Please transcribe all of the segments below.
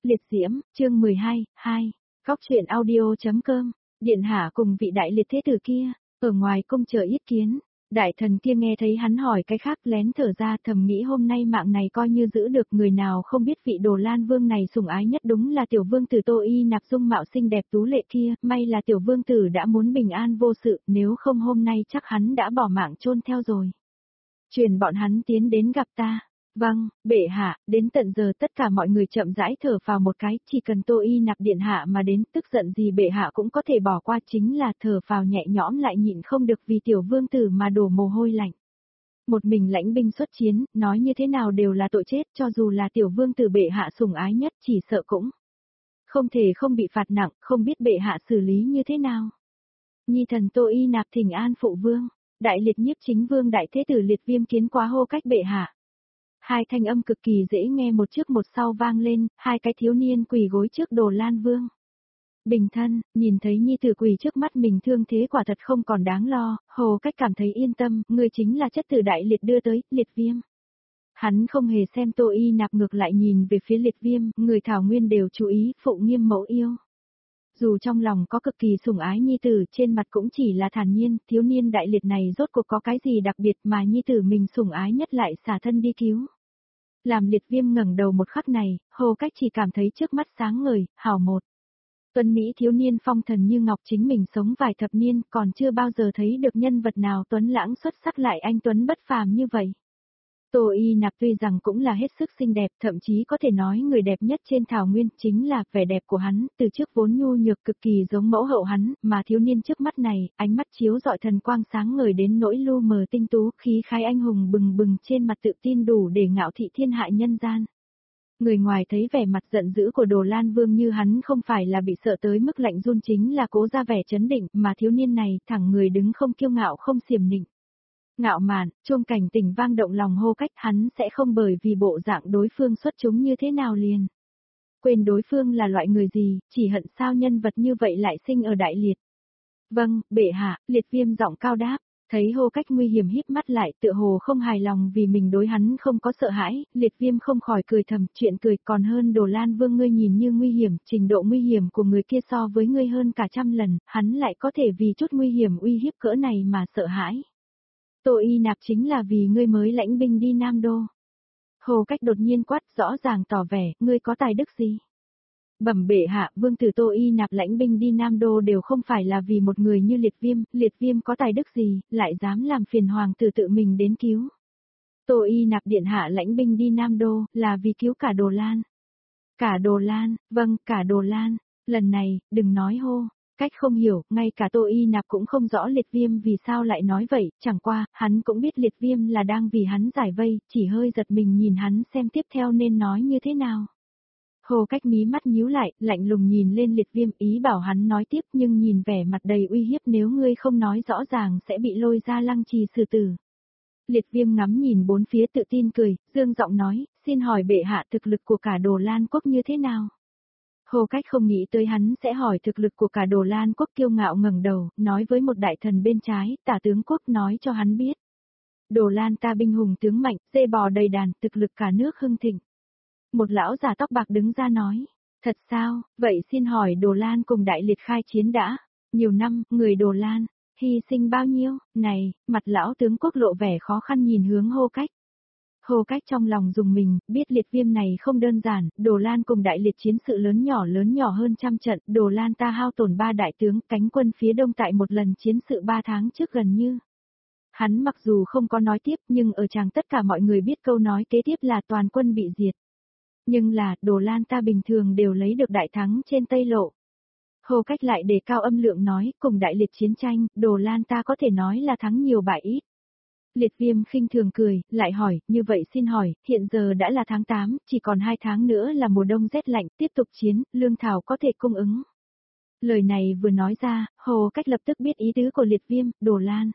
Liệt diễm, chương 12, 2. Góc truyện audio.com. Điện hạ cùng vị đại liệt thế tử kia, ở ngoài cung chờ yết kiến. Đại thần kia nghe thấy hắn hỏi cái khác lén thở ra, thầm nghĩ hôm nay mạng này coi như giữ được, người nào không biết vị Đồ Lan vương này sủng ái nhất đúng là tiểu vương tử Tô Y Nạp dung mạo xinh đẹp tú lệ kia, may là tiểu vương tử đã muốn bình an vô sự, nếu không hôm nay chắc hắn đã bỏ mạng chôn theo rồi. Truyền bọn hắn tiến đến gặp ta. Vâng, bệ hạ. Đến tận giờ tất cả mọi người chậm rãi thở vào một cái, chỉ cần Tô Y Nạp điện hạ mà đến, tức giận gì bệ hạ cũng có thể bỏ qua, chính là thở vào nhẹ nhõm lại nhịn không được vì tiểu vương tử mà đổ mồ hôi lạnh. Một mình lãnh binh xuất chiến, nói như thế nào đều là tội chết, cho dù là tiểu vương tử bệ hạ sủng ái nhất, chỉ sợ cũng không thể không bị phạt nặng, không biết bệ hạ xử lý như thế nào. Nhi thần Tô Y Nạp thỉnh an phụ vương. Đại liệt nhiếp chính vương đại thế tử Liệt Viêm kiến quá hô cách bệ hạ. Hai thanh âm cực kỳ dễ nghe một trước một sau vang lên, hai cái thiếu niên quỳ gối trước Đồ Lan vương. Bình thân, nhìn thấy nhi tử quỳ trước mắt mình, thương thế quả thật không còn đáng lo, hồ cách cảm thấy yên tâm, người chính là chất tử đại liệt đưa tới, Liệt Viêm. Hắn không hề xem Tô Y Nạp, ngược lại nhìn về phía Liệt Viêm, người Thảo Nguyên đều chú ý, phụ nghiêm mẫu yêu. Dù trong lòng có cực kỳ sủng ái nhi tử, trên mặt cũng chỉ là thản nhiên, thiếu niên đại liệt này rốt cuộc có cái gì đặc biệt mà nhi tử mình sủng ái nhất lại xả thân đi cứu. Làm Liệt Viêm ngẩng đầu một khắc này, hồ cách chỉ cảm thấy trước mắt sáng ngời, hảo một. Tuấn Mỹ thiếu niên phong thần như ngọc, chính mình sống vài thập niên, còn chưa bao giờ thấy được nhân vật nào tuấn lãng xuất sắc lại anh tuấn bất phàm như vậy. Tô Y Nạp tuy rằng cũng là hết sức xinh đẹp, thậm chí có thể nói người đẹp nhất trên Thảo Nguyên, chính là vẻ đẹp của hắn, từ trước vốn nhu nhược cực kỳ giống mẫu hậu hắn, mà thiếu niên trước mắt này, ánh mắt chiếu rọi thần quang sáng ngời đến nỗi lu mờ tinh tú, khí khái anh hùng bừng bừng, trên mặt tự tin đủ để ngạo thị thiên hạ nhân gian. Người ngoài thấy vẻ mặt giận dữ của Đồ Lan vương như hắn không phải là bị sợ tới mức lạnh run, chính là cố ra vẻ trấn định, mà thiếu niên này thẳng người đứng không kiêu ngạo không xiểm nịnh. Ngạo mạn, chuông cảnh tỉnh vang động lòng hô cách, hắn sẽ không bởi vì bộ dạng đối phương xuất chúng như thế nào liền quên đối phương là loại người gì, chỉ hận sao nhân vật như vậy lại sinh ở đại liệt. Vâng, bệ hạ. Liệt Viêm giọng cao đáp. Thấy hô cách nguy hiểm híp mắt lại, tựa hồ không hài lòng vì mình đối hắn không có sợ hãi, Liệt Viêm không khỏi cười thầm, chuyện cười còn hơn Đồ Lan vương ngươi nhìn như nguy hiểm, trình độ nguy hiểm của người kia so với ngươi hơn cả trăm lần, hắn lại có thể vì chút nguy hiểm uy hiếp cỡ này mà sợ hãi. Tô Y Nạp chính là vì ngươi mới lãnh binh đi Nam Đô. Hồ cách đột nhiên quát, rõ ràng tỏ vẻ, ngươi có tài đức gì? Bẩm bệ hạ, vương tử Tô Y Nạp lãnh binh đi Nam Đô đều không phải là vì một người như Liệt Viêm có tài đức gì, lại dám làm phiền hoàng tử tự mình đến cứu. Tô Y Nạp điện hạ lãnh binh đi Nam Đô, là vì cứu cả Đồ Lan. Cả Đồ Lan, vâng, cả Đồ Lan, lần này, đừng nói hô. Cách không hiểu, ngay cả Tô Y Nạp cũng không rõ Liệt Viêm vì sao lại nói vậy, chẳng qua, hắn cũng biết Liệt Viêm là đang vì hắn giải vây, chỉ hơi giật mình nhìn hắn xem tiếp theo nên nói như thế nào. Hồ cách mí mắt nhíu lại, lạnh lùng nhìn lên Liệt Viêm, ý bảo hắn nói tiếp, nhưng nhìn vẻ mặt đầy uy hiếp, nếu ngươi không nói rõ ràng sẽ bị lôi ra lăng trì xử tử. Liệt Viêm ngắm nhìn bốn phía tự tin cười, dương giọng nói, xin hỏi bệ hạ thực lực của cả Đồ Lan quốc như thế nào? Hồ cách không nghĩ tới hắn sẽ hỏi thực lực của cả Đồ Lan quốc, kiêu ngạo ngẩng đầu, nói với một đại thần bên trái, Tả tướng quốc nói cho hắn biết. Đồ Lan ta binh hùng tướng mạnh, dê bò đầy đàn, thực lực cả nước hưng thịnh. Một lão già tóc bạc đứng ra nói, thật sao, vậy xin hỏi Đồ Lan cùng đại liệt khai chiến đã, nhiều năm, người Đồ Lan, hy sinh bao nhiêu, này, mặt lão tướng quốc lộ vẻ khó khăn nhìn hướng Hồ cách. Hồ cách trong lòng dùng mình, biết Liệt Viêm này không đơn giản, Đồ Lan cùng đại liệt chiến sự lớn nhỏ hơn trăm trận, Đồ Lan ta hao tổn 3 đại tướng, cánh quân phía đông tại một lần chiến sự 3 tháng trước gần như. Hắn mặc dù không có nói tiếp nhưng ở tràng tất cả mọi người biết câu nói kế tiếp là toàn quân bị diệt. Nhưng là, Đồ Lan ta bình thường đều lấy được đại thắng trên Tây Lộ. Hồ cách lại đề cao âm lượng nói, cùng đại liệt chiến tranh, Đồ Lan ta có thể nói là thắng nhiều bại ít. Liệt Viêm khinh thường cười, lại hỏi, như vậy xin hỏi, hiện giờ đã là tháng 8, chỉ còn 2 tháng nữa là mùa đông rét lạnh, tiếp tục chiến, lương thảo có thể cung ứng. Lời này vừa nói ra, Hồ cách lập tức biết ý tứ của Liệt Viêm, Đồ Lan.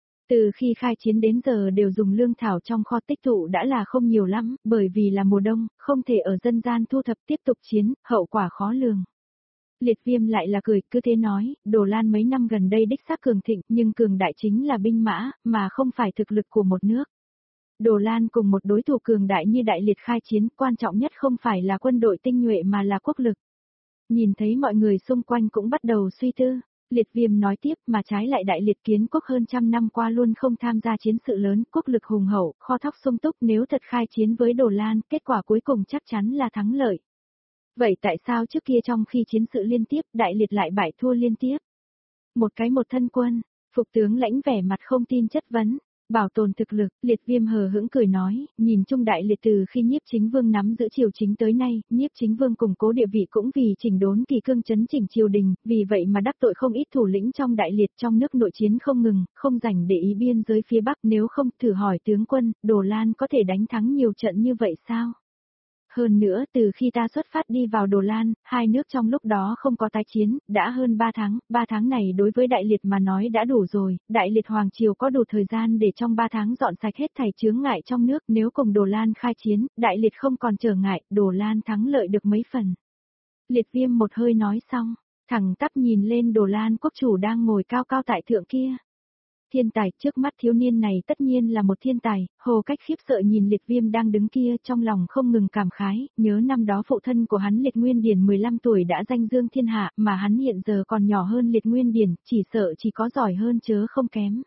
Từ khi khai chiến đến giờ đều dùng lương thảo trong kho tích tụ đã là không nhiều lắm, bởi vì là mùa đông, không thể ở dân gian thu thập tiếp tục chiến, hậu quả khó lường. Liệt Viêm lại là cười, cứ thế nói, Đồ Lan mấy năm gần đây đích xác cường thịnh, nhưng cường đại chính là binh mã, mà không phải thực lực của một nước. Đồ Lan cùng một đối thủ cường đại như Đại Liệt khai chiến, quan trọng nhất không phải là quân đội tinh nhuệ mà là quốc lực. Nhìn thấy mọi người xung quanh cũng bắt đầu suy tư. Liệt Viêm nói tiếp, mà trái lại Đại Liệt kiến quốc hơn trăm năm qua luôn không tham gia chiến sự lớn, quốc lực hùng hậu, kho thóc sung túc, nếu thật khai chiến với Đồ Lan, kết quả cuối cùng chắc chắn là thắng lợi. Vậy tại sao trước kia trong khi chiến sự liên tiếp, Đại Liệt lại bại thua liên tiếp? Một thân quân, Phục tướng Lãnh vẻ mặt không tin chất vấn. Bảo tồn thực lực, Liệt Viêm hờ hững cười nói, nhìn chung Đại Liệt từ khi Nhiếp Chính Vương nắm giữ triều chính tới nay, Nhiếp Chính Vương củng cố địa vị cũng vì chỉnh đốn kỳ cương chấn chỉnh triều đình, vì vậy mà đắc tội không ít thủ lĩnh trong Đại Liệt, trong nước nội chiến không ngừng, không rảnh để ý biên giới phía Bắc, nếu không thử hỏi tướng quân, Đồ Lan có thể đánh thắng nhiều trận như vậy sao? Hơn nữa, từ khi ta xuất phát đi vào Đồ Lan, hai nước trong lúc đó không có tái chiến, đã hơn 3 tháng này đối với Đại Liệt mà nói đã đủ rồi, Đại Liệt Hoàng Triều có đủ thời gian để trong 3 tháng dọn sạch hết thảy chướng ngại trong nước, nếu cùng Đồ Lan khai chiến, Đại Liệt không còn trở ngại, Đồ Lan thắng lợi được mấy phần. Liệt Viêm một hơi nói xong, thẳng tắp nhìn lên Đồ Lan quốc chủ đang ngồi cao cao tại thượng kia. Thiên tài, trước mắt thiếu niên này tất nhiên là một thiên tài, Hồ Cách khiếp sợ nhìn Liệt Viêm đang đứng kia trong lòng không ngừng cảm khái, nhớ năm đó phụ thân của hắn Liệt Nguyên Điển 15 tuổi đã danh dương thiên hạ, mà hắn hiện giờ còn nhỏ hơn Liệt Nguyên Điển, chỉ sợ chỉ có giỏi hơn chớ không kém.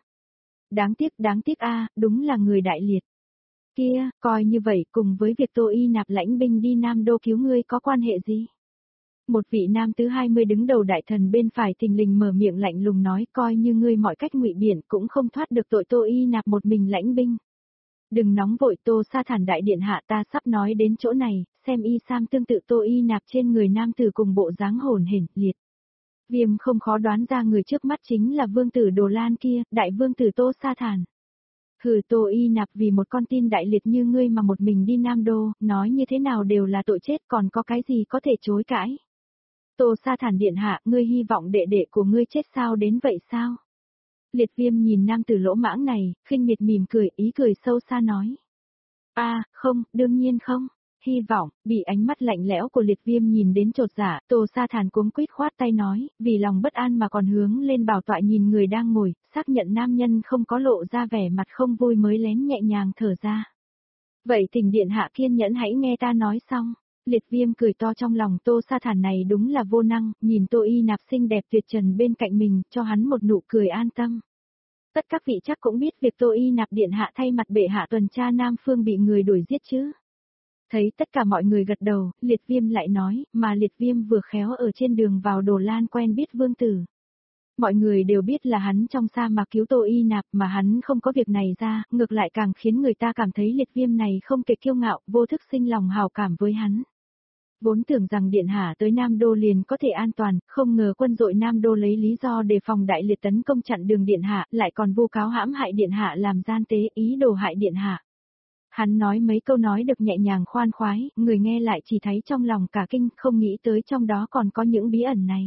Đáng tiếc a, đúng là người Đại Liệt. Kia, coi như vậy cùng với việc Tô Y nạp lãnh binh đi Nam Đô cứu ngươi có quan hệ gì? Một vị nam thứ 20 đứng đầu đại thần bên phải thình lình mở miệng lạnh lùng nói, coi như ngươi mọi cách ngụy biện cũng không thoát được tội Tô Y nạp một mình lãnh binh. Đừng nóng vội, Tô Sa Thản đại điện hạ, ta sắp nói đến chỗ này, xem y sam tương tự Tô Y nạp trên người nam tử cùng bộ dáng hồn hển liệt. Viêm không khó đoán ra người trước mắt chính là vương tử Đồ Lan kia, đại vương tử Tô Sa Thản. Hừ, Tô Y nạp vì một con tin Đại Liệt như ngươi mà một mình đi Nam Đô, nói như thế nào đều là tội chết, còn có cái gì có thể chối cãi. Tô Sa Thản điện hạ, ngươi hy vọng đệ đệ của ngươi chết sao đến vậy sao? Liệt Viêm nhìn nam tử lỗ mãng này, khinh miệt mỉm cười, ý cười sâu xa nói. Không, đương nhiên không. Hy vọng, bị ánh mắt lạnh lẽo của Liệt Viêm nhìn đến chột dạ, Tô Sa Thản cuống quýt khoát tay nói, vì lòng bất an mà còn hướng lên bảo tọa nhìn người đang ngồi, xác nhận nam nhân không có lộ ra vẻ mặt không vui mới lén nhẹ nhàng thở ra. Vậy thỉnh điện hạ kiên nhẫn hãy nghe ta nói xong. Liệt Viêm cười to trong lòng, Tô Sa Thản này đúng là vô năng, nhìn Tô Y nạp xinh đẹp tuyệt trần bên cạnh mình, cho hắn một nụ cười an tâm. Tất các vị chắc cũng biết việc Tô Y nạp điện hạ thay mặt bệ hạ tuần tra Nam Phương bị người đuổi giết chứ. Thấy tất cả mọi người gật đầu, Liệt Viêm lại nói, mà Liệt Viêm vừa khéo ở trên đường vào Đồ Lan quen biết vương tử. Mọi người đều biết là hắn trong sa mạc cứu Tô Y nạp mà hắn không có việc này ra, ngược lại càng khiến người ta cảm thấy Liệt Viêm này không kể kiêu ngạo, vô thức sinh lòng hào cảm với hắn. Vốn tưởng rằng điện hạ tới Nam Đô liền có thể an toàn, không ngờ quân đội Nam Đô lấy lý do đề phòng Đại Liệt tấn công chặn đường điện hạ, lại còn vu cáo hãm hại điện hạ làm gian tế, ý đồ hại điện hạ. Hắn nói mấy câu nói được nhẹ nhàng khoan khoái, người nghe lại chỉ thấy trong lòng cả kinh, không nghĩ tới trong đó còn có những bí ẩn này.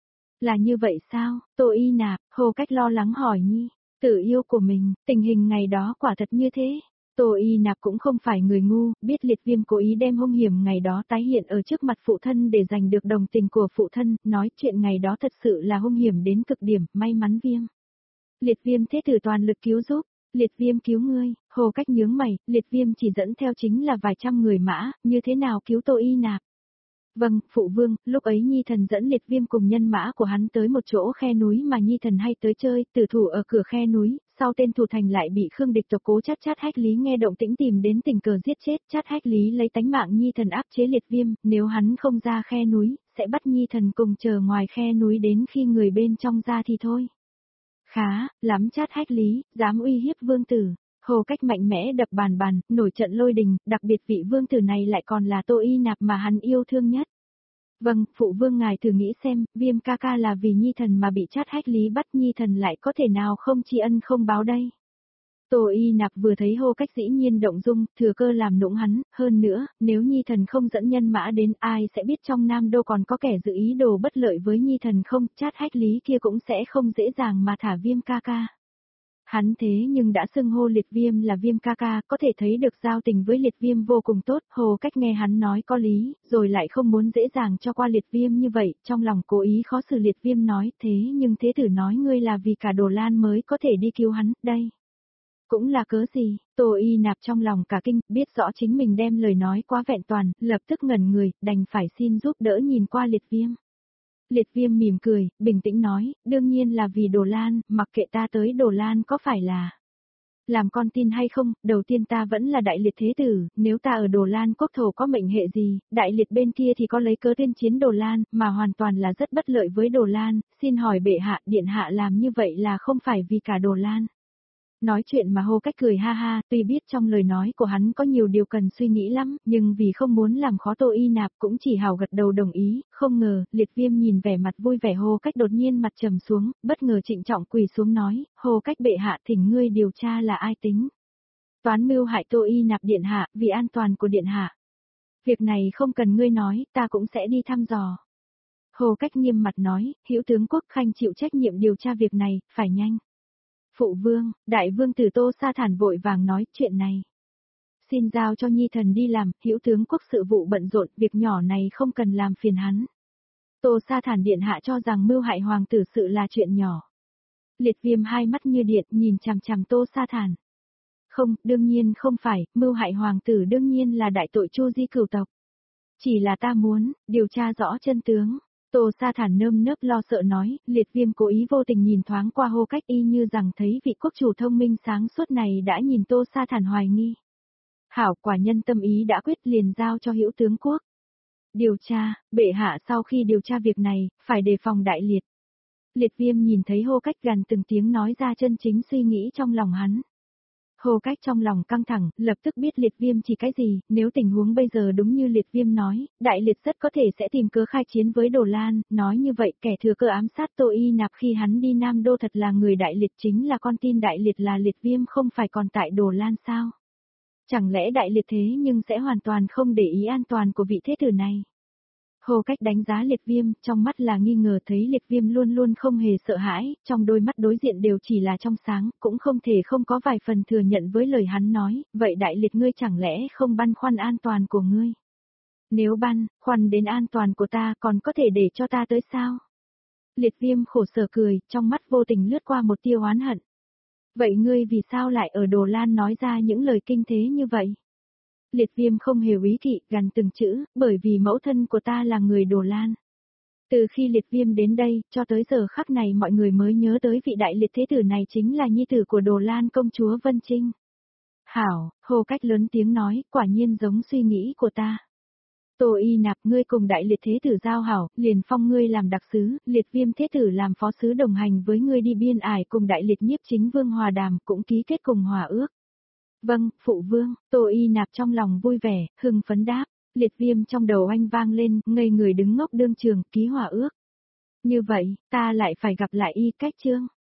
Là như vậy sao? Tô Y nạp, Hồ Cách lo lắng hỏi nhi, tự yêu của mình, tình hình ngày đó quả thật như thế. Tô Y nạp cũng không phải người ngu, biết Liệt Viêm cố ý đem hung hiểm ngày đó tái hiện ở trước mặt phụ thân để giành được đồng tình của phụ thân, nói chuyện ngày đó thật sự là hung hiểm đến cực điểm, may mắn Viêm. Liệt Viêm thế tử toàn lực cứu giúp. Liệt Viêm cứu ngươi, Hồ Cách nhướng mày, Liệt Viêm chỉ dẫn theo chính là vài trăm người mã, như thế nào cứu Tô Y nạp? Vâng, phụ vương, lúc ấy Nhi thần dẫn Liệt Viêm cùng nhân mã của hắn tới một chỗ khe núi mà Nhi thần hay tới chơi, tử thủ ở cửa khe núi, sau tên thủ thành lại bị Khương địch tộc cố Chát Hách Lý nghe động tĩnh tìm đến tình cờ giết chết, Chát Hách Lý lấy tánh mạng Nhi thần áp chế Liệt Viêm, nếu hắn không ra khe núi, sẽ bắt Nhi thần cùng chờ ngoài khe núi đến khi người bên trong ra thì thôi. Khá, lắm Chát Hách Lý, dám uy hiếp vương tử. Hồ Cách mạnh mẽ đập bàn, nổi trận lôi đình, đặc biệt vị vương tử này lại còn là Tô Y nạp mà hắn yêu thương nhất. Vâng, phụ vương ngài thử nghĩ xem, Viêm ca ca là vì Nhi thần mà bị Chát Hách Lý bắt, Nhi thần lại có thể nào không tri ân không báo đây. Tô Y nạp vừa thấy Hồ Cách dĩ nhiên động dung, thừa cơ làm nũng hắn, hơn nữa, nếu Nhi thần không dẫn nhân mã đến ai sẽ biết trong Nam Đô còn có kẻ dự ý đồ bất lợi với Nhi thần không, Chát Hách Lý kia cũng sẽ không dễ dàng mà thả Viêm ca ca. Hắn thế nhưng đã xưng hô Liệt Viêm là Viêm ca ca, có thể thấy được giao tình với Liệt Viêm vô cùng tốt, Hồ Cách nghe hắn nói có lý, rồi lại không muốn dễ dàng cho qua Liệt Viêm như vậy, trong lòng cố ý khó xử Liệt Viêm nói, thế nhưng thế tử nói ngươi là vì cả Đồ Lan mới có thể đi cứu hắn, đây. Cũng là cớ gì, Tô Y Nạp trong lòng cả kinh, biết rõ chính mình đem lời nói quá vẹn toàn, lập tức ngẩn người, đành phải xin giúp đỡ nhìn qua Liệt Viêm. Liệt Viêm mỉm cười, bình tĩnh nói, đương nhiên là vì Đồ Lan, mặc kệ ta tới Đồ Lan có phải là làm con tin hay không, đầu tiên ta vẫn là đại liệt thế tử, nếu ta ở Đồ Lan quốc thổ có mệnh hệ gì, đại liệt bên kia thì có lấy cớ tuyên chiến Đồ Lan, mà hoàn toàn là rất bất lợi với Đồ Lan, xin hỏi bệ hạ, điện hạ làm như vậy là không phải vì cả Đồ Lan. Nói chuyện mà Hô Cách cười ha ha, tuy biết trong lời nói của hắn có nhiều điều cần suy nghĩ lắm, nhưng vì không muốn làm khó Tô Y Nạp cũng chỉ hào gật đầu đồng ý, không ngờ, Liệt Viêm nhìn vẻ mặt vui vẻ Hô Cách đột nhiên mặt trầm xuống, bất ngờ trịnh trọng quỳ xuống nói, Hô Cách bệ hạ thỉnh ngươi điều tra là ai tính. Toán mưu hại Tô Y Nạp điện hạ, vì an toàn của điện hạ. Việc này không cần ngươi nói, ta cũng sẽ đi thăm dò. Hô Cách nghiêm mặt nói, Hữu tướng quốc Khanh chịu trách nhiệm điều tra việc này, phải nhanh. Phụ vương, đại vương tử Tô Sa Thản vội vàng nói chuyện này. Xin giao cho nhi thần đi làm, Hữu tướng quốc sự vụ bận rộn, việc nhỏ này không cần làm phiền hắn. Tô Sa Thản điện hạ cho rằng mưu hại hoàng tử sự là chuyện nhỏ. Liệt Viêm hai mắt như điện nhìn chằm chằm Tô Sa Thản. Không, đương nhiên không phải, mưu hại hoàng tử đương nhiên là đại tội Chu Di cửu tộc. Chỉ là ta muốn, điều tra rõ chân tướng. Tô Sa Thản nơm nớp lo sợ nói, Liệt Viêm cố ý vô tình nhìn thoáng qua Hô Cách y như rằng thấy vị quốc chủ thông minh sáng suốt này đã nhìn Tô Sa Thản hoài nghi. Hảo quả nhân tâm ý đã quyết liền giao cho Hữu tướng quốc. Điều tra, bệ hạ sau khi điều tra việc này, phải đề phòng đại liệt. Liệt Viêm nhìn thấy Hô Cách gần từng tiếng nói ra chân chính suy nghĩ trong lòng hắn. Hô Cách trong lòng căng thẳng, lập tức biết Liệt Viêm chỉ cái gì, nếu tình huống bây giờ đúng như Liệt Viêm nói, đại liệt rất có thể sẽ tìm cớ khai chiến với Đồ Lan, nói như vậy kẻ thừa cơ ám sát Tô Y Nạp khi hắn đi Nam Đô thật là người đại liệt chính là con tin đại liệt là Liệt Viêm không phải còn tại Đồ Lan sao? Chẳng lẽ đại liệt thế nhưng sẽ hoàn toàn không để ý an toàn của vị thế tử này? Hô Cách đánh giá Liệt Viêm, trong mắt là nghi ngờ thấy Liệt Viêm luôn luôn không hề sợ hãi, trong đôi mắt đối diện đều chỉ là trong sáng, cũng không thể không có vài phần thừa nhận với lời hắn nói, vậy đại liệt ngươi chẳng lẽ không băn khoăn an toàn của ngươi? Nếu băn khoăn đến an toàn của ta còn có thể để cho ta tới sao? Liệt Viêm khổ sở cười, trong mắt vô tình lướt qua một tia oán hận. Vậy ngươi vì sao lại ở Đồ Lan nói ra những lời kinh thế như vậy? Liệt Viêm không hề úy kỵ, gằn từng chữ, bởi vì mẫu thân của ta là người Đồ Lan. Từ khi Liệt Viêm đến đây, cho tới giờ khắc này mọi người mới nhớ tới vị đại liệt thế tử này chính là nhi tử của Đồ Lan công chúa Vân Trinh. Hảo, Hô Cách lớn tiếng nói, quả nhiên giống suy nghĩ của ta. Tô Y Nạp ngươi cùng đại liệt thế tử giao hảo, liền phong ngươi làm đặc sứ, Liệt Viêm thế tử làm phó sứ đồng hành với ngươi đi biên ải cùng đại liệt nhiếp chính vương hòa đàm cũng ký kết cùng hòa ước. Vâng, phụ vương, Tô Y Nạp trong lòng vui vẻ, hưng phấn đáp, Liệt Viêm trong đầu anh vang lên, ngây người đứng ngốc đương trường, ký hòa ước. Như vậy, ta lại phải gặp lại y cách chương.